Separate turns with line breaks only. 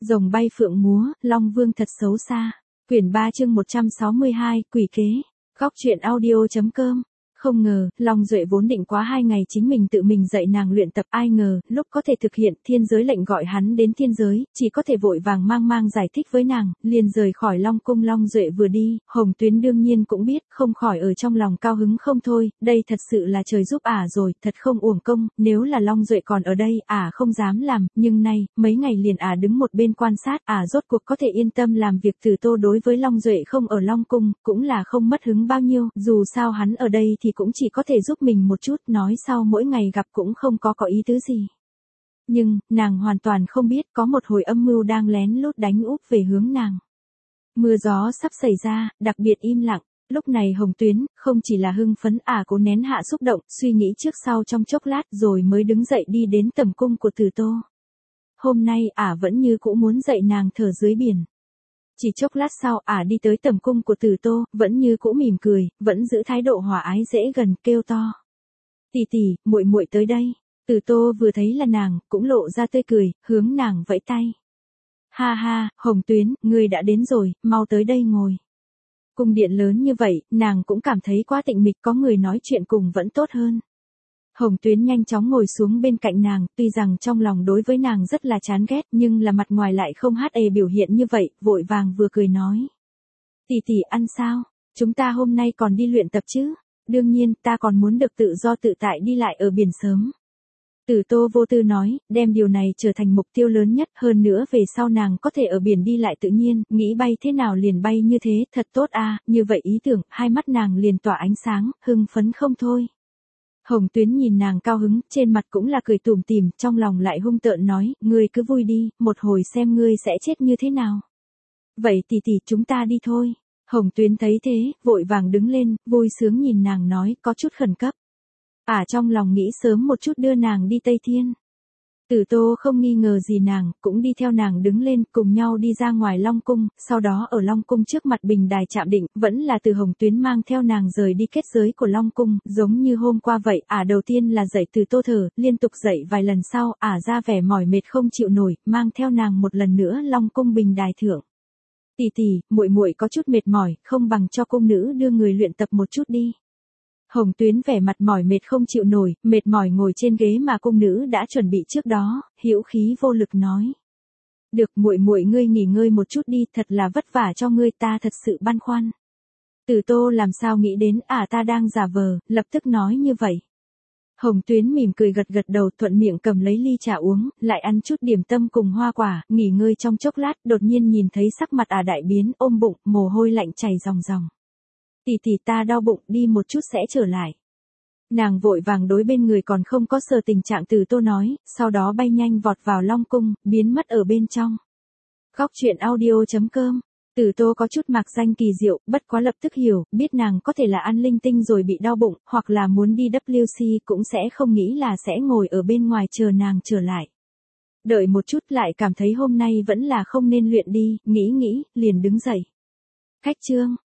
Rồng bay phượng múa, Long Vương thật xấu xa. Quyển 3 chương 162, quỷ kế. Góc truyện audio.com. Không ngờ, Long Duệ vốn định quá 2 ngày chính mình tự mình dạy nàng luyện tập, ai ngờ, lúc có thể thực hiện, thiên giới lệnh gọi hắn đến thiên giới, chỉ có thể vội vàng mang giải thích với nàng, liền rời khỏi Long cung. Long Duệ vừa đi, Hồng Tuyến đương nhiên cũng biết, không khỏi ở trong lòng cao hứng không thôi, đây thật sự là trời giúp ả rồi, thật không uổng công, nếu là Long Duệ còn ở đây, ả không dám làm, nhưng nay, mấy ngày liền ả đứng một bên quan sát, ả rốt cuộc có thể yên tâm làm việc. Từ Tô đối với Long Duệ không ở Long cung, cũng là không mất hứng bao nhiêu, dù sao hắn ở đây thì cũng chỉ có thể giúp mình một chút, nói sau mỗi ngày gặp cũng không có ý tứ gì. Nhưng, nàng hoàn toàn không biết có một hồi âm mưu đang lén lút đánh úp về hướng nàng. Mưa gió sắp xảy ra, đặc biệt im lặng. Lúc này Hồng Tuyến, không chỉ là hưng phấn, ả cố nén hạ xúc động, suy nghĩ trước sau trong chốc lát rồi mới đứng dậy đi đến tầm cung của Từ Tô. Hôm nay ả vẫn như cũ muốn dạy nàng thở dưới biển. Chỉ chốc lát sau ả đi tới tầm cung của Từ Tô, vẫn như cũ mỉm cười, vẫn giữ thái độ hòa ái dễ gần, kêu to. Tỷ tỷ, muội muội tới đây. Từ Tô vừa thấy là nàng, cũng lộ ra tươi cười, hướng nàng vẫy tay. Ha ha, Hồng Tuyến, ngươi đã đến rồi, mau tới đây ngồi. Cung điện lớn như vậy, nàng cũng cảm thấy quá tĩnh mịch, có người nói chuyện cùng vẫn tốt hơn. Hồng Tuyến nhanh chóng ngồi xuống bên cạnh nàng, tuy rằng trong lòng đối với nàng rất là chán ghét, nhưng là mặt ngoài lại không biểu hiện như vậy, vội vàng vừa cười nói. Tỷ tỷ ăn sao? Chúng ta hôm nay còn đi luyện tập chứ? Đương nhiên, ta còn muốn được tự do tự tại đi lại ở biển sớm. Từ Tô vô tư nói, đem điều này trở thành mục tiêu lớn nhất, hơn nữa về sau nàng có thể ở biển đi lại tự nhiên, nghĩ bay thế nào liền bay như thế, thật tốt a, như vậy ý tưởng, hai mắt nàng liền tỏa ánh sáng, hưng phấn không thôi. Hồng Tuyến nhìn nàng cao hứng, trên mặt cũng là cười tủm tỉm, trong lòng lại hung tợn nói, ngươi cứ vui đi, một hồi xem ngươi sẽ chết như thế nào. Vậy tỷ tỷ chúng ta đi thôi. Hồng Tuyến thấy thế, vội vàng đứng lên, vui sướng nhìn nàng nói, có chút khẩn cấp. Trong lòng nghĩ sớm một chút đưa nàng đi Tây Thiên. Từ Tô không nghi ngờ gì nàng, cũng đi theo nàng đứng lên, cùng nhau đi ra ngoài Long cung, sau đó ở Long cung trước mặt bình đài chạm định, vẫn là Từ Hồng Tuyến mang theo nàng rời đi kết giới của Long cung, giống như hôm qua vậy, đầu tiên là dạy Từ Tô thở, liên tục dạy vài lần sau, ra vẻ mỏi mệt không chịu nổi, mang theo nàng một lần nữa Long cung bình đài thượng. Tỷ tỷ, muội muội có chút mệt mỏi, không bằng cho cung nữ đưa người luyện tập một chút đi. Hồng Tuyến vẻ mặt mỏi mệt không chịu nổi, mệt mỏi ngồi trên ghế mà cung nữ đã chuẩn bị trước đó, hữu khí vô lực nói. Được, muội muội ngươi nghỉ ngơi một chút đi, thật là vất vả cho ngươi, ta thật sự băn khoăn. Từ Tô làm sao nghĩ đến, ta đang giả vờ, lập tức nói như vậy. Hồng Tuyến mỉm cười gật đầu, thuận miệng cầm lấy ly trà uống, lại ăn chút điểm tâm cùng hoa quả, nghỉ ngơi trong chốc lát, đột nhiên nhìn thấy sắc mặt đại biến, ôm bụng, mồ hôi lạnh chảy ròng ròng. Tỷ tỷ ta đau bụng, đi một chút sẽ trở lại. Nàng vội vàng đối bên người còn không có sờ tình trạng Từ Tô nói, sau đó bay nhanh vọt vào Long cung, biến mất ở bên trong. Góc truyện audio.com. Từ Tô có chút mạc danh kỳ diệu, bất quá lập tức hiểu, biết nàng có thể là ăn linh tinh rồi bị đau bụng, hoặc là muốn đi WC cũng sẽ không nghĩ là sẽ ngồi ở bên ngoài chờ nàng trở lại. Đợi một chút lại cảm thấy hôm nay vẫn là không nên luyện đi, nghĩ, liền đứng dậy. Khách trương.